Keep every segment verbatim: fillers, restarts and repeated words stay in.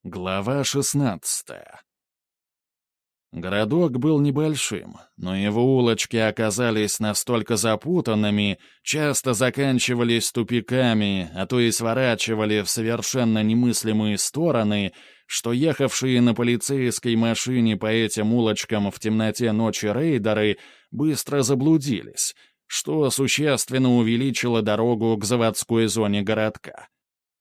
Глава шестнадцатая. Городок был небольшим, но его улочки оказались настолько запутанными, часто заканчивались тупиками, а то и сворачивали в совершенно немыслимые стороны, что ехавшие на полицейской машине по этим улочкам в темноте ночи рейдеры быстро заблудились, что существенно увеличило дорогу к заводской зоне городка.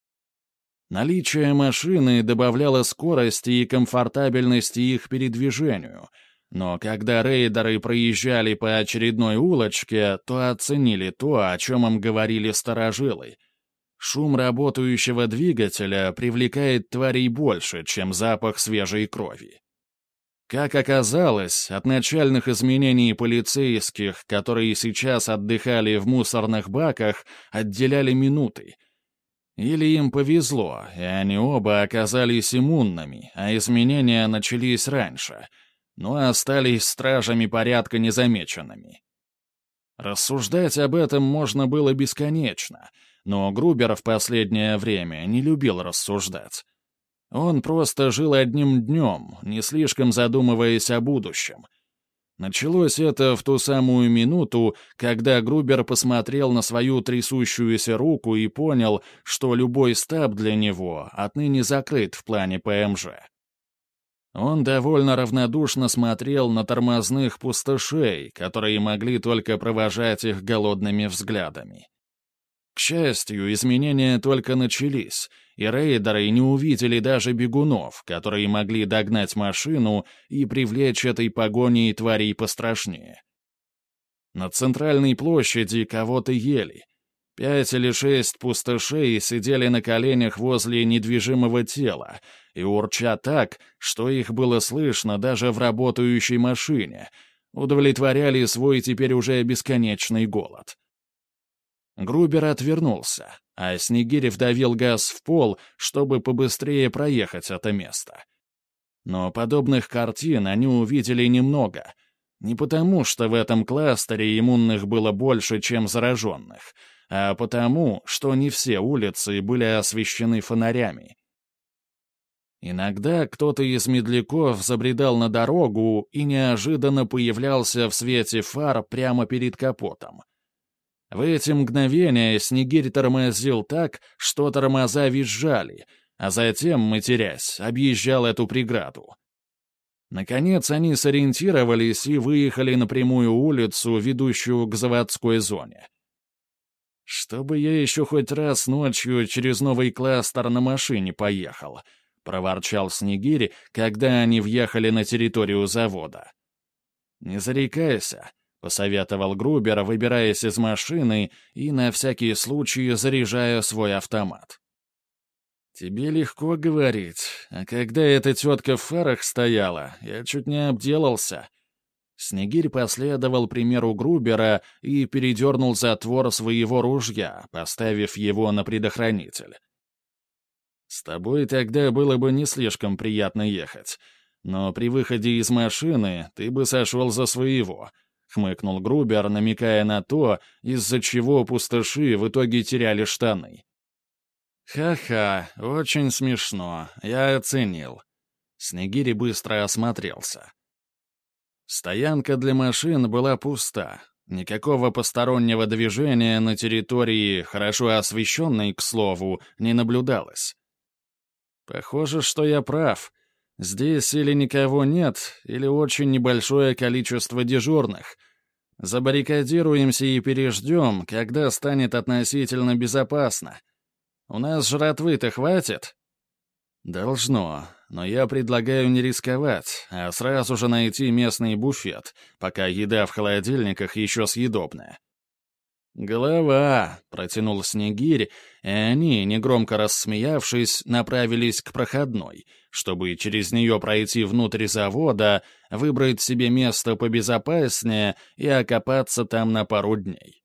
Наличие машины добавляло скорости и комфортабельности их передвижению, но когда рейдеры проезжали по очередной улочке, то оценили то, о чем им говорили старожилы. Шум работающего двигателя привлекает тварей больше, чем запах свежей крови. Как оказалось, от начальных изменений полицейских, которые сейчас отдыхали в мусорных баках, отделяли минуты. Или им повезло, и они оба оказались иммунными, а изменения начались раньше, но остались стражами порядка незамеченными. Рассуждать об этом можно было бесконечно, но Грубер в последнее время не любил рассуждать. Он просто жил одним днем, не слишком задумываясь о будущем. Началось это в ту самую минуту, когда Грубер посмотрел на свою трясущуюся руку и понял, что любой стаб для него отныне закрыт в плане ПМЖ. Он довольно равнодушно смотрел на тормозных пустошей, которые могли только провожать их голодными взглядами. К счастью, изменения только начались, и рейдеры не увидели даже бегунов, которые могли догнать машину и привлечь этой погоней тварей пострашнее. На центральной площади кого-то ели. Пять или шесть пустошей сидели на коленях возле недвижимого тела и, урча так, что их было слышно даже в работающей машине, удовлетворяли свой теперь уже бесконечный голод. Грубер отвернулся, а Снегирь вдавил газ в пол, чтобы побыстрее проехать это место. Но подобных картин они увидели немного. Не потому, что в этом кластере иммунных было больше, чем зараженных, а потому, что не все улицы были освещены фонарями. Иногда кто-то из медляков забредал на дорогу и неожиданно появлялся в свете фар прямо перед капотом. В эти мгновения Снегирь тормозил так, что тормоза визжали, а затем, матерясь, объезжал эту преграду. Наконец они сориентировались и выехали на прямую улицу, ведущую к заводской зоне. «Чтобы я еще хоть раз ночью через новый кластер на машине поехал», — проворчал Снегирь, когда они въехали на территорию завода. «Не зарекайся», — посоветовал Грубер, выбираясь из машины и на всякий случай заряжая свой автомат. «Тебе легко говорить, а когда эта тетка в фарах стояла, я чуть не обделался». Снегирь последовал примеру Грубера и передернул затвор своего ружья, поставив его на предохранитель. «С тобой тогда было бы не слишком приятно ехать, но при выходе из машины ты бы сошел за своего», — хмыкнул Грубер, намекая на то, из-за чего пустоши в итоге теряли штаны. «Ха-ха, очень смешно, я оценил». Снегирь быстро осмотрелся. Стоянка для машин была пуста. Никакого постороннего движения на территории, хорошо освещенной, к слову, не наблюдалось. «Похоже, что я прав. Здесь или никого нет, или очень небольшое количество дежурных. Забаррикадируемся и переждем, когда станет относительно безопасно. У нас жратвы-то хватит?» «Должно, но я предлагаю не рисковать, а сразу же найти местный буфет, пока еда в холодильниках еще съедобная». «Голова», — протянул Снегирь, и они, негромко рассмеявшись, направились к проходной, чтобы через нее пройти внутрь завода, выбрать себе место побезопаснее и окопаться там на пару дней.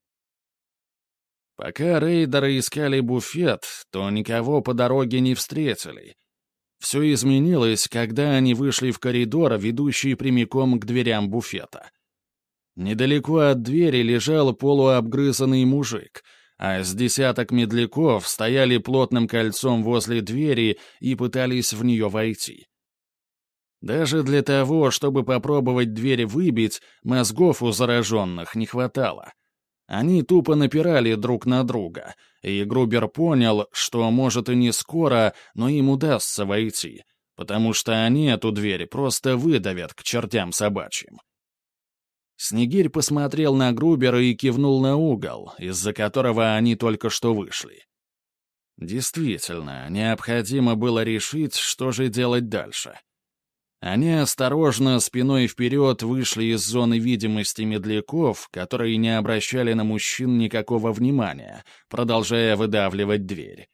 Пока рейдеры искали буфет, то никого по дороге не встретили. Все изменилось, когда они вышли в коридор, ведущий прямиком к дверям буфета. Недалеко от двери лежал полуобгрызанный мужик, а с десяток медляков стояли плотным кольцом возле двери и пытались в нее войти. Даже для того, чтобы попробовать дверь выбить, мозгов у зараженных не хватало. Они тупо напирали друг на друга, и Грубер понял, что, может, и не скоро, но им удастся войти, потому что они эту дверь просто выдавят к чертям собачьим. Снегирь посмотрел на Грубера и кивнул на угол, из-за которого они только что вышли. Действительно, необходимо было решить, что же делать дальше. Они осторожно, спиной вперед, вышли из зоны видимости медляков, которые не обращали на мужчин никакого внимания, продолжая выдавливать дверь.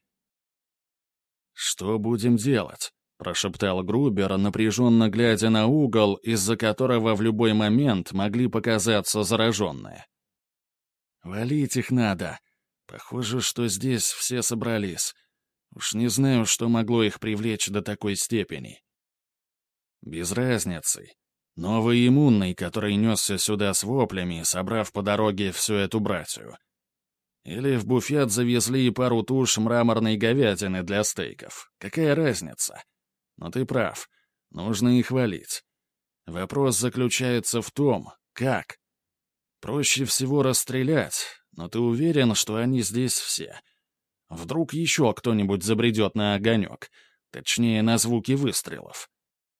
«Что будем делать?» — прошептал Грубер, напряженно глядя на угол, из-за которого в любой момент могли показаться зараженные. «Валить их надо. Похоже, что здесь все собрались. Уж не знаю, что могло их привлечь до такой степени». «Без разницы. Новый иммунный, который несся сюда с воплями, собрав по дороге всю эту братью. Или в буфет завезли пару туш мраморной говядины для стейков. Какая разница? Но ты прав. Нужно их валить. Вопрос заключается в том, как. Проще всего расстрелять, но ты уверен, что они здесь все? Вдруг еще кто-нибудь забредет на огонек, точнее, на звуки выстрелов.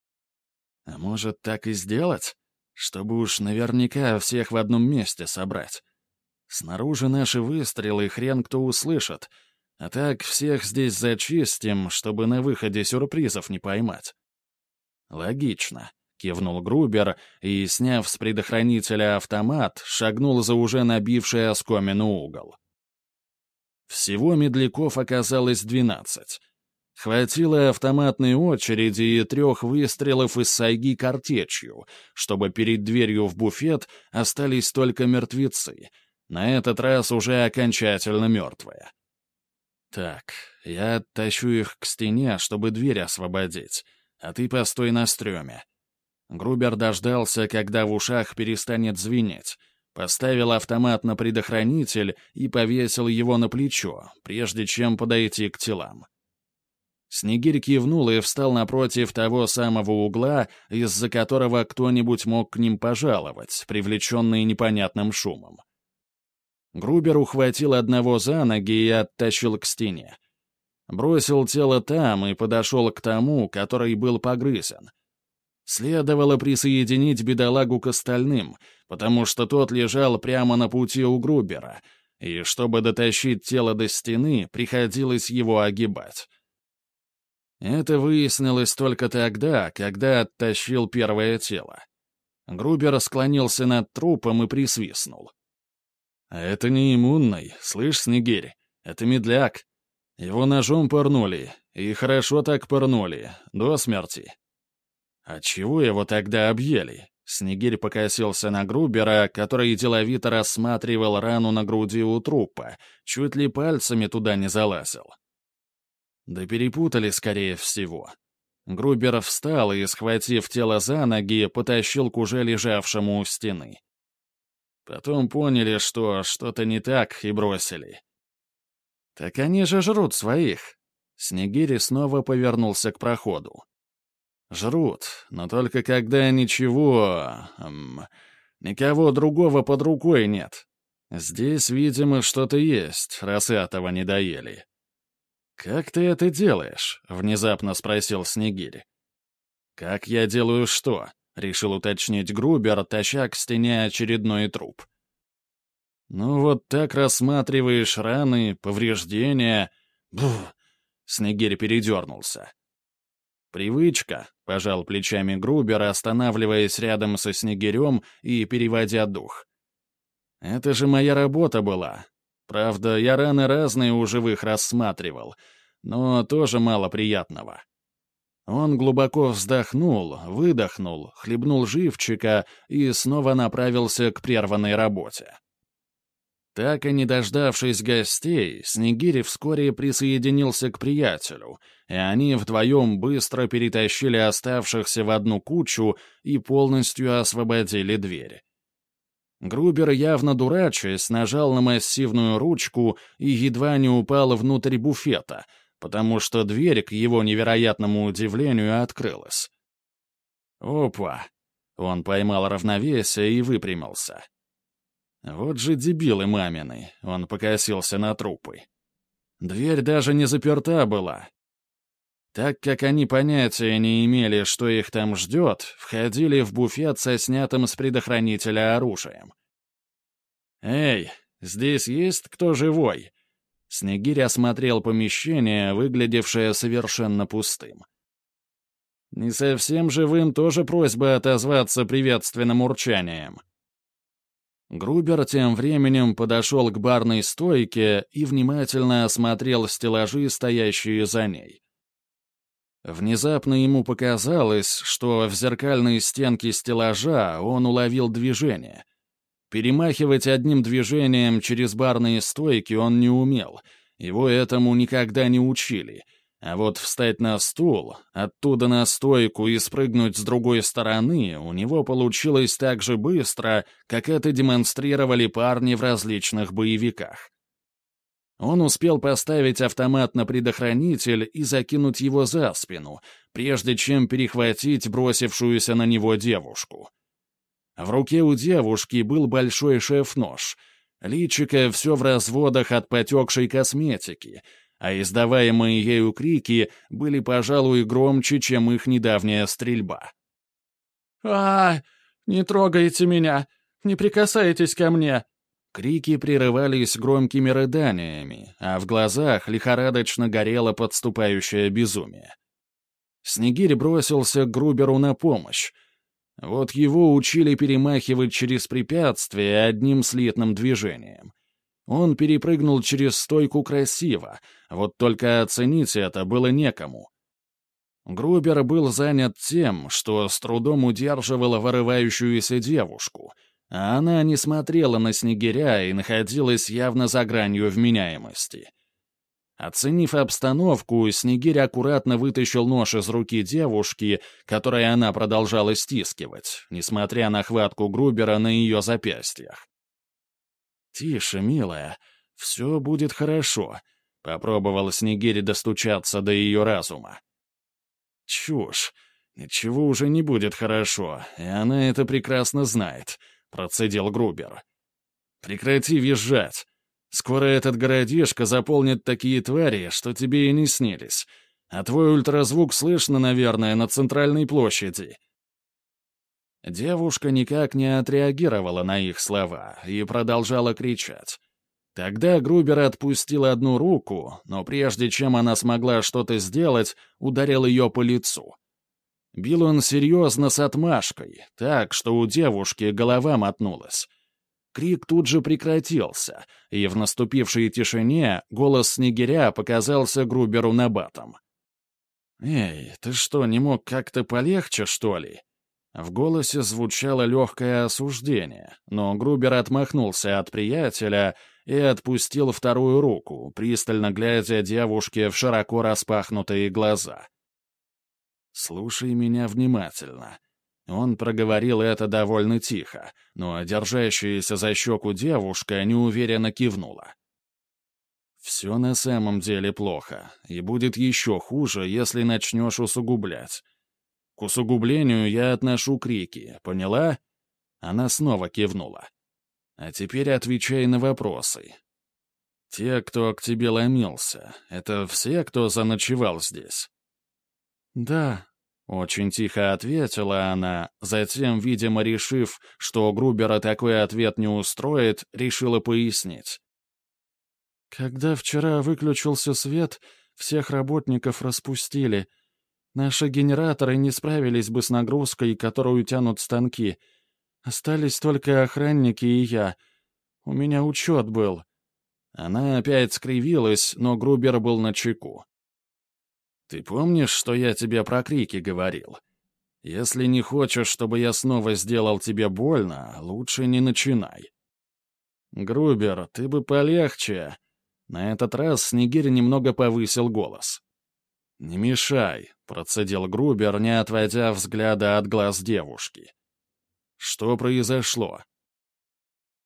А может, так и сделать? Чтобы уж наверняка всех в одном месте собрать. Снаружи наши выстрелы хрен кто услышит, а так всех здесь зачистим, чтобы на выходе сюрпризов не поймать. Логично, кивнул Грубер и, сняв с предохранителя автомат, шагнул за уже набивший оскомину угол. Всего медляков оказалось двенадцать. Хватило автоматной очереди и трех выстрелов из сайги картечью, чтобы перед дверью в буфет остались только мертвецы, на этот раз уже окончательно мертвые. «Так, я оттащу их к стене, чтобы дверь освободить, а ты постой на стреме». Грубер дождался, когда в ушах перестанет звенеть, поставил автомат на предохранитель и повесил его на плечо, прежде чем подойти к телам. Снегирь кивнул и встал напротив того самого угла, из-за которого кто-нибудь мог к ним пожаловать, привлеченный непонятным шумом. Грубер ухватил одного за ноги и оттащил к стене. Бросил тело там и подошел к тому, который был погрызен. Следовало присоединить бедолагу к остальным, потому что тот лежал прямо на пути у Грубера, и чтобы дотащить тело до стены, приходилось его огибать. Это выяснилось только тогда, когда оттащил первое тело. Грубер склонился над трупом и присвистнул. «А это не иммунный, слышь, Снегирь, это медляк. Его ножом пырнули, и хорошо так пырнули, до смерти». «А чего его тогда объели?» Снегирь покосился на Грубера, который деловито рассматривал рану на груди у трупа, чуть ли пальцами туда не залазил. Да перепутали, скорее всего. Грубер встал и, схватив тело за ноги, потащил к уже лежавшему у стены. Потом поняли, что что-то не так, и бросили. «Так они же жрут своих!» Снегирь снова повернулся к проходу. «Жрут, но только когда ничего... Эм, никого другого под рукой нет. Здесь, видимо, что-то есть, раз этого не доели». «Как ты это делаешь?» — внезапно спросил Снегирь. «Как я делаю что?» — решил уточнить Грубер, таща к стене очередной труп. «Ну вот так рассматриваешь раны, повреждения...» Бух! Снегирь передернулся. «Привычка», — пожал плечами Грубер, останавливаясь рядом со Снегирем и переводя дух. «Это же моя работа была. Правда, я раны разные у живых рассматривал, но тоже мало приятного». Он глубоко вздохнул, выдохнул, хлебнул живчика и снова направился к прерванной работе. Так и не дождавшись гостей, Снегирь вскоре присоединился к приятелю, и они вдвоем быстро перетащили оставшихся в одну кучу и полностью освободили дверь. Грубер, явно дурачась, нажал на массивную ручку и едва не упал внутрь буфета, потому что дверь, к его невероятному удивлению, открылась. «Опа!» — он поймал равновесие и выпрямился. «Вот же дебилы мамины!» — он покосился на трупы. Дверь даже не заперта была. Так как они понятия не имели, что их там ждет, входили в буфет со снятым с предохранителя оружием. «Эй, здесь есть кто живой?» Снегирь осмотрел помещение, выглядевшее совершенно пустым. «Не совсем живым тоже просьба отозваться приветственным урчанием». Грубер тем временем подошел к барной стойке и внимательно осмотрел стеллажи, стоящие за ней. Внезапно ему показалось, что в зеркальной стенке стеллажа он уловил движение. Перемахивать одним движением через барные стойки он не умел, его этому никогда не учили. А вот встать на стул, оттуда на стойку и спрыгнуть с другой стороны у него получилось так же быстро, как это демонстрировали парни в различных боевиках. Он успел поставить автомат на предохранитель и закинуть его за спину, прежде чем перехватить бросившуюся на него девушку. В руке у девушки был большой шеф-нож. Личико все в разводах от потекшей косметики, а издаваемые ею крики были, пожалуй, громче, чем их недавняя стрельба. «А, не трогайте меня! Не прикасайтесь ко мне!» Крики прерывались громкими рыданиями, а в глазах лихорадочно горело подступающее безумие. Снегирь бросился к Груберу на помощь. Вот его учили перемахивать через препятствия одним слитным движением. Он перепрыгнул через стойку красиво, вот только оценить это было некому. Грубер был занят тем, что с трудом удерживал вырывающуюся девушку, а она не смотрела на Снегиря и находилась явно за гранью вменяемости. Оценив обстановку, Снегирь аккуратно вытащил нож из руки девушки, которой она продолжала стискивать, несмотря на хватку Грубера на ее запястьях. «Тише, милая, все будет хорошо», — попробовал Снегирь достучаться до ее разума. «Чушь. Ничего уже не будет хорошо, и она это прекрасно знает», — процедил Грубер. «Прекрати визжать. Скоро этот городишко заполнит такие твари, что тебе и не снились. А твой ультразвук слышно, наверное, на центральной площади». Девушка никак не отреагировала на их слова и продолжала кричать. Тогда Грубер отпустил одну руку, но прежде чем она смогла что-то сделать, ударил ее по лицу. Бил он серьезно с отмашкой, так, что у девушки голова мотнулась. Крик тут же прекратился, и в наступившей тишине голос Снегиря показался Груберу набатом. «Эй, ты что, не мог как-то полегче, что ли?» В голосе звучало легкое осуждение, но Грубер отмахнулся от приятеля и отпустил вторую руку, пристально глядя девушке в широко распахнутые глаза. «Слушай меня внимательно». Он проговорил это довольно тихо, но держащаяся за щеку девушка неуверенно кивнула. «Все на самом деле плохо, и будет еще хуже, если начнешь усугублять. К усугублению я отношу крики, поняла?» Она снова кивнула. «А теперь отвечай на вопросы. Те, кто к тебе ломился, это все, кто заночевал здесь?» «Да», — очень тихо ответила она, затем, видимо, решив, что Грубера такой ответ не устроит, решила пояснить. «Когда вчера выключился свет, всех работников распустили. Наши генераторы не справились бы с нагрузкой, которую тянут станки. Остались только охранники и я. У меня учет был». Она опять скривилась, но Грубер был начеку. «Ты помнишь, что я тебе про крики говорил? Если не хочешь, чтобы я снова сделал тебе больно, лучше не начинай». «Грубер, ты бы полегче». На этот раз Снегирь немного повысил голос. «Не мешай», — процедил Грубер, не отводя взгляда от глаз девушки. «Что произошло?»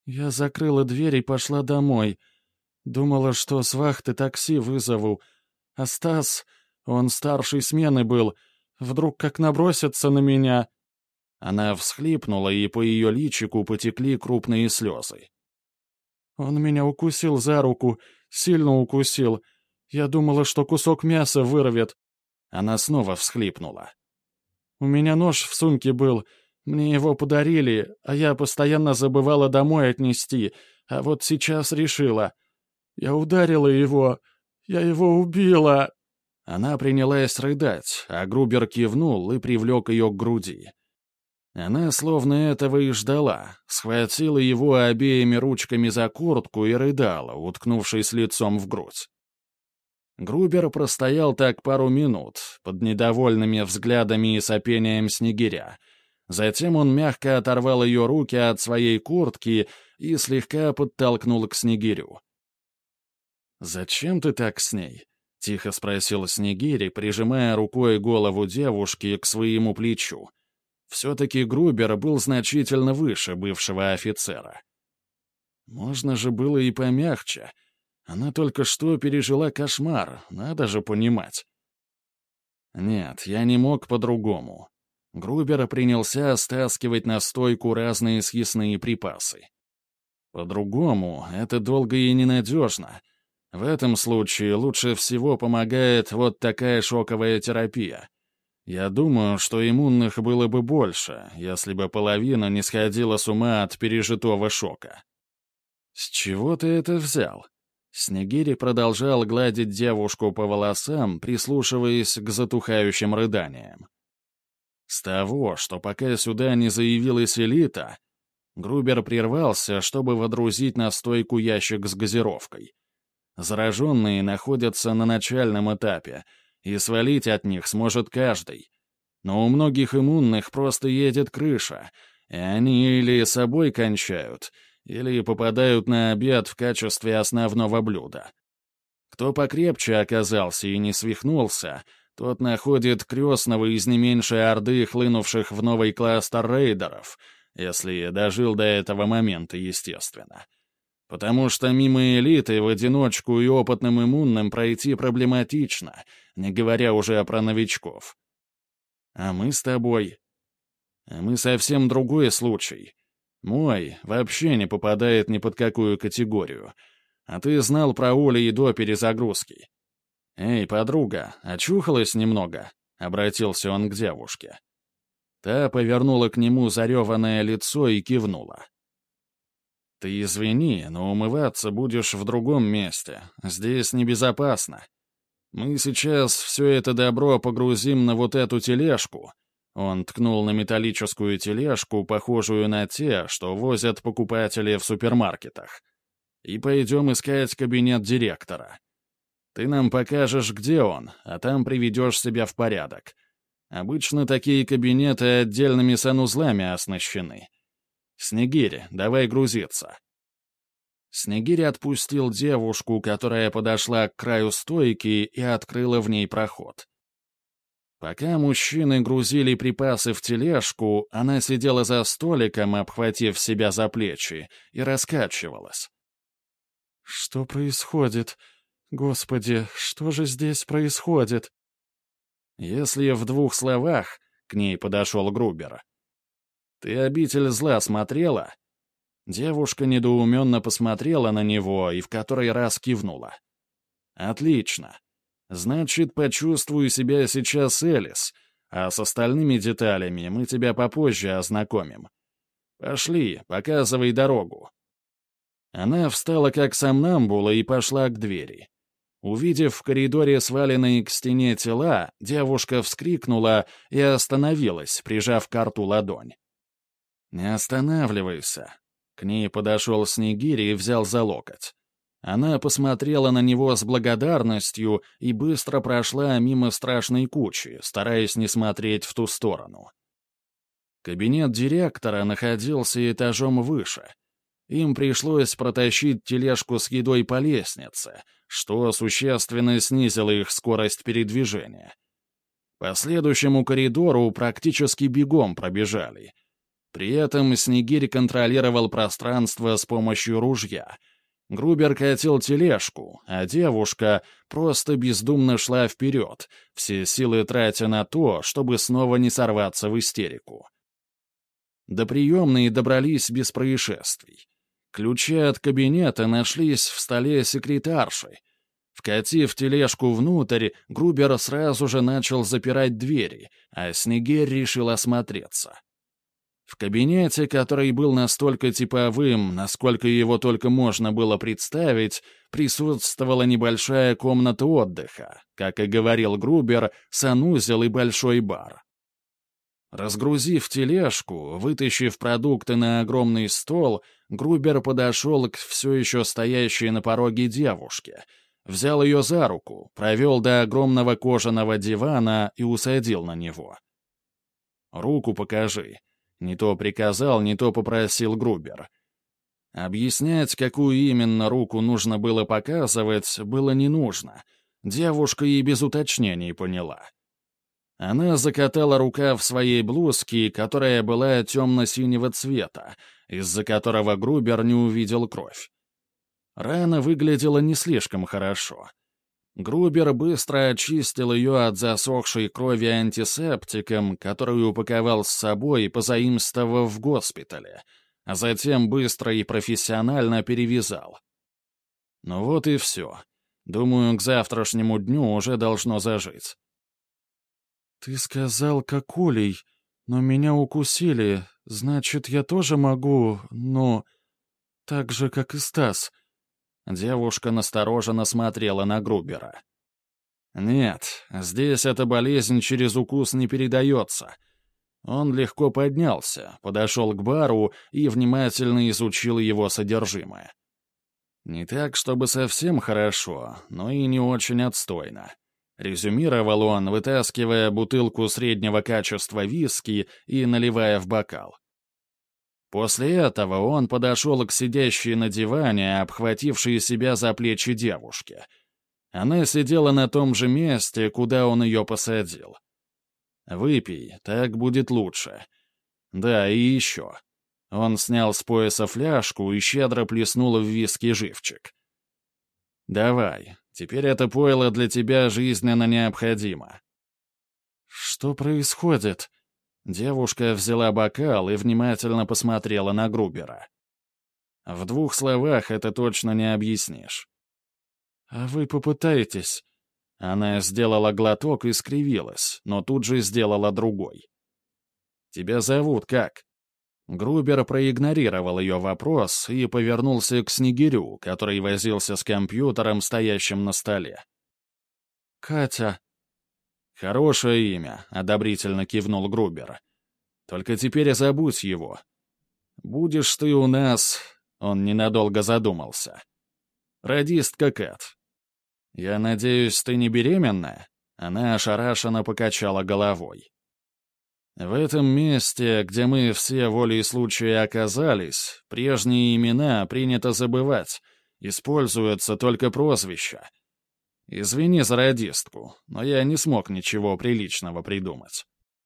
Я закрыла дверь и пошла домой. Думала, что с вахты такси вызову. А Стас, он старшей смены был, вдруг как набросится на меня. Она всхлипнула, и по ее личику потекли крупные слезы. Он меня укусил за руку, сильно укусил. Я думала, что кусок мяса вырвет. Она снова всхлипнула. У меня нож в сумке был. Мне его подарили, а я постоянно забывала домой отнести. А вот сейчас решила. Я ударила его. Я его убила. Она принялась рыдать, а Грубер кивнул и привлек ее к груди. Она словно этого и ждала, схватила его обеими ручками за куртку и рыдала, уткнувшись лицом в грудь. Грубер простоял так пару минут, под недовольными взглядами и сопением снегиря. Затем он мягко оторвал ее руки от своей куртки и слегка подтолкнул к снегирю. «Зачем ты так с ней?» — тихо спросил снегирь, прижимая рукой голову девушки к своему плечу. Все-таки Грубер был значительно выше бывшего офицера. Можно же было и помягче. Она только что пережила кошмар, надо же понимать. Нет, я не мог по-другому. Грубер принялся стаскивать на стойку разные съестные припасы. По-другому это долго и ненадежно. В этом случае лучше всего помогает вот такая шоковая терапия. Я думаю, что иммунных было бы больше, если бы половина не сходила с ума от пережитого шока. «С чего ты это взял?» Снегирь продолжал гладить девушку по волосам, прислушиваясь к затухающим рыданиям. «С того, что пока сюда не заявилась элита...» Грубер прервался, чтобы водрузить на стойку ящик с газировкой. «Зараженные находятся на начальном этапе, и свалить от них сможет каждый. Но у многих иммунных просто едет крыша, и они или собой кончают, или попадают на обед в качестве основного блюда. Кто покрепче оказался и не свихнулся, тот находит крестного из не меньшей орды хлынувших в новый кластер рейдеров, если дожил до этого момента, естественно. Потому что мимо элиты в одиночку и опытным иммунным пройти проблематично, не говоря уже про новичков. А мы с тобой... А мы совсем другой случай. Мой вообще не попадает ни под какую категорию. А ты знал про Оли и до перезагрузки. «Эй, подруга, очухалась немного?» — обратился он к девушке. Та повернула к нему зареванное лицо и кивнула. «Ты извини, но умываться будешь в другом месте. Здесь небезопасно. Мы сейчас все это добро погрузим на вот эту тележку». Он ткнул на металлическую тележку, похожую на те, что возят покупатели в супермаркетах. «И пойдем искать кабинет директора. Ты нам покажешь, где он, а там приведешь себя в порядок. Обычно такие кабинеты отдельными санузлами оснащены. Снегирь, давай грузиться». Снегирь отпустил девушку, которая подошла к краю стойки и открыла в ней проход. Пока мужчины грузили припасы в тележку, она сидела за столиком, обхватив себя за плечи, и раскачивалась. «Что происходит? Господи, что же здесь происходит?» Если в двух словах, к ней подошел Грубер. «Ты «Обитель зла» смотрела?» Девушка недоуменно посмотрела на него и в который раз кивнула. «Отлично. Значит, почувствую себя сейчас Элис, а с остальными деталями мы тебя попозже ознакомим. Пошли, показывай дорогу». Она встала как сомнамбула и пошла к двери. Увидев в коридоре сваленные к стене тела, девушка вскрикнула и остановилась, прижав к рту ладонь. «Не останавливайся». К ней подошел Снегирь и взял за локоть. Она посмотрела на него с благодарностью и быстро прошла мимо страшной кучи, стараясь не смотреть в ту сторону. Кабинет директора находился этажом выше. Им пришлось протащить тележку с едой по лестнице, что существенно снизило их скорость передвижения. По следующему коридору практически бегом пробежали. При этом Снегирь контролировал пространство с помощью ружья. Грубер катил тележку, а девушка просто бездумно шла вперед, все силы тратя на то, чтобы снова не сорваться в истерику. До приемной добрались без происшествий. Ключи от кабинета нашлись в столе секретарши. Вкатив тележку внутрь, Грубер сразу же начал запирать двери, а Снегирь решил осмотреться. В кабинете, который был настолько типовым, насколько его только можно было представить, присутствовала небольшая комната отдыха, как и говорил Грубер, санузел и большой бар. Разгрузив тележку, вытащив продукты на огромный стол, Грубер подошел к все еще стоящей на пороге девушке, взял ее за руку, провел до огромного кожаного дивана и усадил на него. «Руку покажи», — не то приказал, не то попросил Грубер. Объяснять, какую именно руку нужно было показывать, было не нужно. Девушка и без уточнений поняла. Она закатала рукав своей блузки, которая была темно-синего цвета, из-за которого Грубер не увидел кровь. Рана выглядела не слишком хорошо. Грубер быстро очистил ее от засохшей крови антисептиком, который упаковал с собой, позаимствовав в госпитале, а затем быстро и профессионально перевязал. Ну вот и все. Думаю, к завтрашнему дню уже должно зажить. «Ты сказал, как улей, но меня укусили, значит, я тоже могу, ну, так же, как и Стас». Девушка настороженно смотрела на Грубера. «Нет, здесь эта болезнь через укус не передается». Он легко поднялся, подошел к бару и внимательно изучил его содержимое. «Не так, чтобы совсем хорошо, но и не очень отстойно», — резюмировал он, вытаскивая бутылку среднего качества виски и наливая в бокал. После этого он подошел к сидящей на диване, обхватившей себя за плечи девушке. Она сидела на том же месте, куда он ее посадил. «Выпей, так будет лучше. Да, и еще». Он снял с пояса фляжку и щедро плеснул в виски живчик. «Давай, теперь это пойло для тебя жизненно необходимо». «Что происходит?» Девушка взяла бокал и внимательно посмотрела на Грубера. «В двух словах это точно не объяснишь». «А вы попытаетесь?» Она сделала глоток и скривилась, но тут же сделала другой. «Тебя зовут как?» Грубер проигнорировал ее вопрос и повернулся к Снегирю, который возился с компьютером, стоящим на столе. «Катя». «Хорошее имя», — одобрительно кивнул Грубер. «Только теперь забудь его. Будешь ты у нас...» — он ненадолго задумался. «Радистка Кэт. Я надеюсь, ты не беременна?» Она ошарашенно покачала головой. «В этом месте, где мы все волей случая оказались, прежние имена принято забывать, используются только прозвища. Извини за радистку, но я не смог ничего приличного придумать».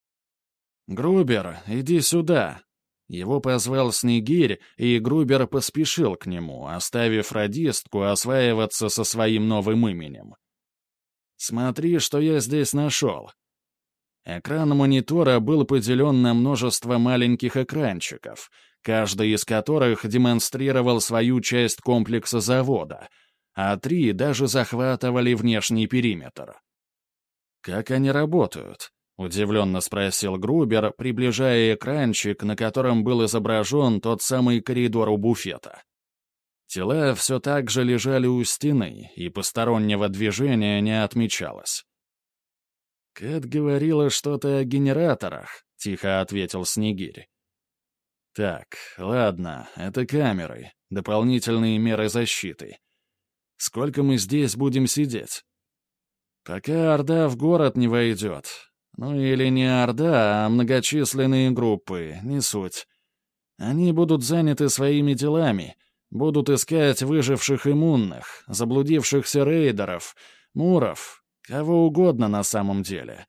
«Грубер, иди сюда!» Его позвал Снегирь, и Грубер поспешил к нему, оставив радистку осваиваться со своим новым именем. «Смотри, что я здесь нашел». Экран монитора был поделен на множество маленьких экранчиков, каждый из которых демонстрировал свою часть комплекса завода, а три даже захватывали внешний периметр. «Как они работают?» — удивленно спросил Грубер, приближая экранчик, на котором был изображен тот самый коридор у буфета. Тела все так же лежали у стены, и постороннего движения не отмечалось. «Кэт говорила что-то о генераторах», — тихо ответил Снегирь. «Так, ладно, это камеры, дополнительные меры защиты. Сколько мы здесь будем сидеть?» «Пока Орда в город не войдет. Ну или не Орда, а многочисленные группы, не суть. Они будут заняты своими делами, будут искать выживших иммунных, заблудившихся рейдеров, муров, кого угодно на самом деле.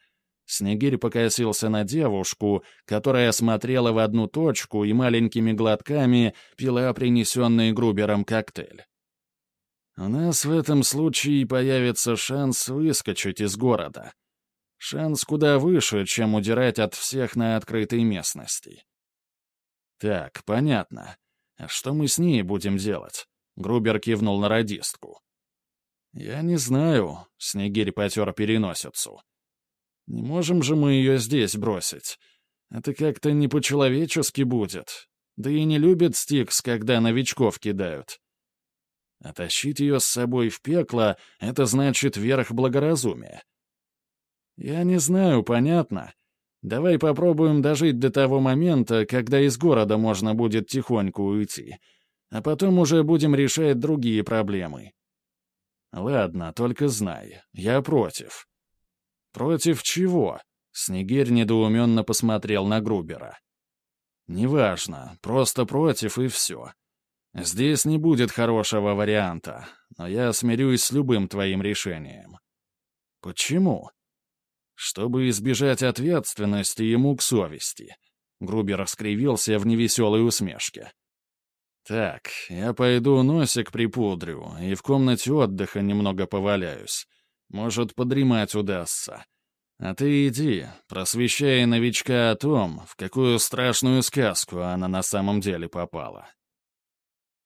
Снегирь покосился на девушку, которая смотрела в одну точку и маленькими глотками пила принесенный Грубером коктейль. «У нас в этом случае появится шанс выскочить из города. Шанс куда выше, чем удирать от всех на открытой местности». «Так, понятно. А что мы с ней будем делать?» Грубер кивнул на радистку. «Я не знаю», — Снегирь потер переносицу. «Не можем же мы ее здесь бросить. Это как-то не по-человечески будет. Да и не любит Стикс, когда новичков кидают. А тащить ее с собой в пекло — это значит верх благоразумия». «Я не знаю, понятно. Давай попробуем дожить до того момента, когда из города можно будет тихонько уйти, а потом уже будем решать другие проблемы». «Ладно, только знай, я против». «Против чего?» — Снегирь недоуменно посмотрел на Грубера. «Неважно, просто против и все. Здесь не будет хорошего варианта, но я смирюсь с любым твоим решением». «Почему?» «Чтобы избежать ответственности ему к совести». Грубер скривился в невеселой усмешке. «Так, я пойду носик припудрю и в комнате отдыха немного поваляюсь. Может, подремать удастся. А ты иди, просвещай новичка о том, в какую страшную сказку она на самом деле попала».